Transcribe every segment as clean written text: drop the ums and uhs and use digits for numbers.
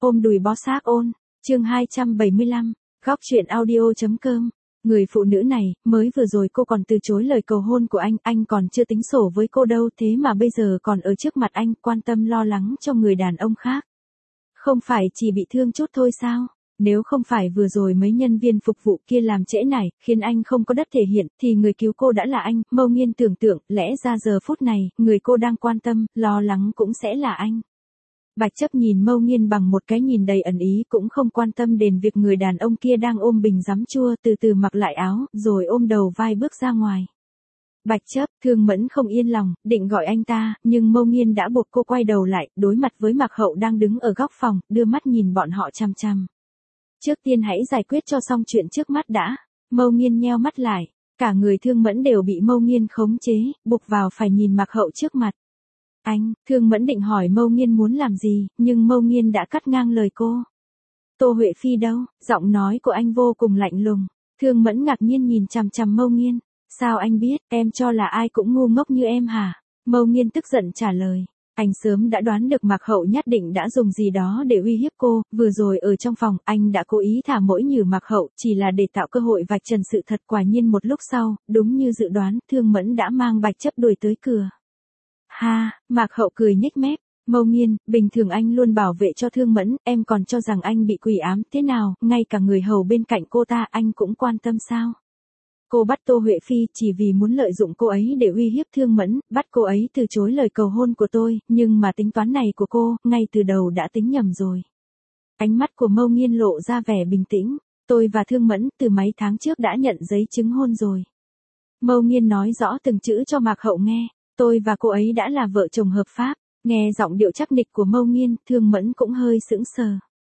Ôm đùi bó xác ôn, chương 275, góc chuyện audio.com. Người phụ nữ này, mới vừa rồi cô còn từ chối lời cầu hôn của anh còn chưa tính sổ với cô đâu, thế mà bây giờ còn ở trước mặt anh quan tâm lo lắng cho người đàn ông khác. Không phải chỉ bị thương chút thôi sao? Nếu không phải vừa rồi mấy nhân viên phục vụ kia làm trễ nải, khiến anh không có đất thể hiện, thì người cứu cô đã là anh. Mâu Nghiên tưởng tượng, lẽ ra giờ phút này, người cô đang quan tâm, lo lắng cũng sẽ là anh. Bạch Chấp nhìn Mâu Nghiên bằng một cái nhìn đầy ẩn ý, cũng không quan tâm đến việc người đàn ông kia đang ôm bình giấm chua, từ từ mặc lại áo, rồi ôm đầu vai bước ra ngoài. Bạch Chấp, Thương Mẫn không yên lòng, định gọi anh ta, nhưng Mâu Nghiên đã buộc cô quay đầu lại, đối mặt với Mạc Hậu đang đứng ở góc phòng, đưa mắt nhìn bọn họ chằm chằm. Trước tiên hãy giải quyết cho xong chuyện trước mắt đã. Mâu Nghiên nheo mắt lại, cả người Thương Mẫn đều bị Mâu Nghiên khống chế, buộc vào phải nhìn Mạc Hậu trước mặt. Anh, Thương Mẫn định hỏi Mâu Nghiên muốn làm gì, nhưng Mâu Nghiên đã cắt ngang lời cô. Tô Huệ Phi đâu? Giọng nói của anh vô cùng lạnh lùng. Thương Mẫn ngạc nhiên nhìn chằm chằm Mâu Nghiên. Sao anh biết, em cho là ai cũng ngu ngốc như em hả? Mâu Nghiên tức giận trả lời. Anh sớm đã đoán được Mạc Hậu nhất định đã dùng gì đó để uy hiếp cô, vừa rồi ở trong phòng, anh đã cố ý thả mỗi nhử Mạc Hậu, chỉ là để tạo cơ hội vạch trần sự thật. Quả nhiên một lúc sau, đúng như dự đoán, Thương Mẫn đã mang Bạch Chấp đuổi tới cửa. Ha, Mạc Hậu cười nhếch mép. Mâu Nghiên, bình thường anh luôn bảo vệ cho Thương Mẫn, em còn cho rằng anh bị quỷ ám, thế nào, ngay cả người hầu bên cạnh cô ta anh cũng quan tâm sao? Cô bắt Tô Huệ Phi chỉ vì muốn lợi dụng cô ấy để uy hiếp Thương Mẫn, bắt cô ấy từ chối lời cầu hôn của tôi, nhưng mà tính toán này của cô, ngay từ đầu đã tính nhầm rồi. Ánh mắt của Mâu Nghiên lộ ra vẻ bình tĩnh. Tôi và Thương Mẫn từ mấy tháng trước đã nhận giấy chứng hôn rồi. Mâu Nghiên nói rõ từng chữ cho Mạc Hậu nghe. Tôi và cô ấy đã là vợ chồng hợp pháp. Nghe giọng điệu chắc nịch của Mâu Nghiên, Thương Mẫn cũng hơi sững sờ.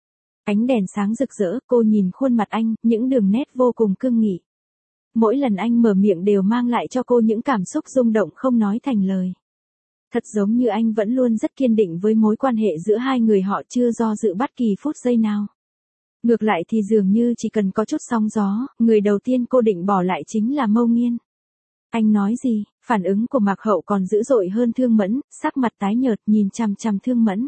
Ánh đèn sáng rực rỡ, cô nhìn khuôn mặt anh, những đường nét vô cùng cương nghị. Mỗi lần anh mở miệng đều mang lại cho cô những cảm xúc rung động không nói thành lời. Thật giống như anh vẫn luôn rất kiên định với mối quan hệ giữa hai người họ, chưa do dự bất kỳ phút giây nào. Ngược lại thì dường như chỉ cần có chút sóng gió, người đầu tiên cô định bỏ lại chính là Mâu Nghiên. Anh nói gì? Phản ứng của Mạc Hậu còn dữ dội hơn Thương Mẫn, sắc mặt tái nhợt nhìn chằm chằm Thương Mẫn.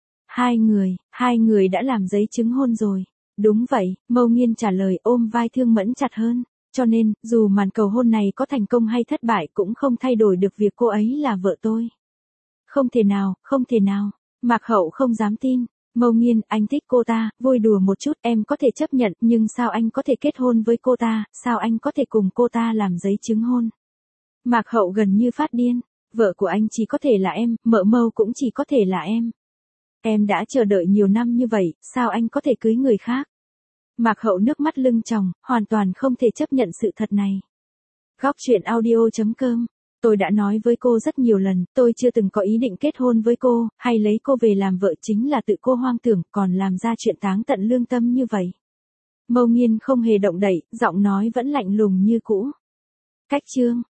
Hai người đã làm giấy chứng hôn rồi. Đúng vậy, Mâu Nghiên trả lời, ôm vai Thương Mẫn chặt hơn. Cho nên, dù màn cầu hôn này có thành công hay thất bại cũng không thay đổi được việc cô ấy là vợ tôi. Không thể nào. Mạc Hậu không dám tin. Mâu Nghiên, anh thích cô ta, vui đùa một chút em có thể chấp nhận, nhưng sao anh có thể kết hôn với cô ta, sao anh có thể cùng cô ta làm giấy chứng hôn? Mạc Hậu gần như phát điên. Vợ của anh chỉ có thể là em, mợ Mâu cũng chỉ có thể là em. Em đã chờ đợi nhiều năm như vậy, sao anh có thể cưới người khác? Mạc Hậu nước mắt lưng tròng, hoàn toàn không thể chấp nhận sự thật này. Góc chuyện audio.com. Tôi đã nói với cô rất nhiều lần, tôi chưa từng có ý định kết hôn với cô, hay lấy cô về làm vợ, chính là tự cô hoang tưởng, còn làm ra chuyện táng tận lương tâm như vậy. Mâu Nghiên không hề động đậy, giọng nói vẫn lạnh lùng như cũ. Cách chương.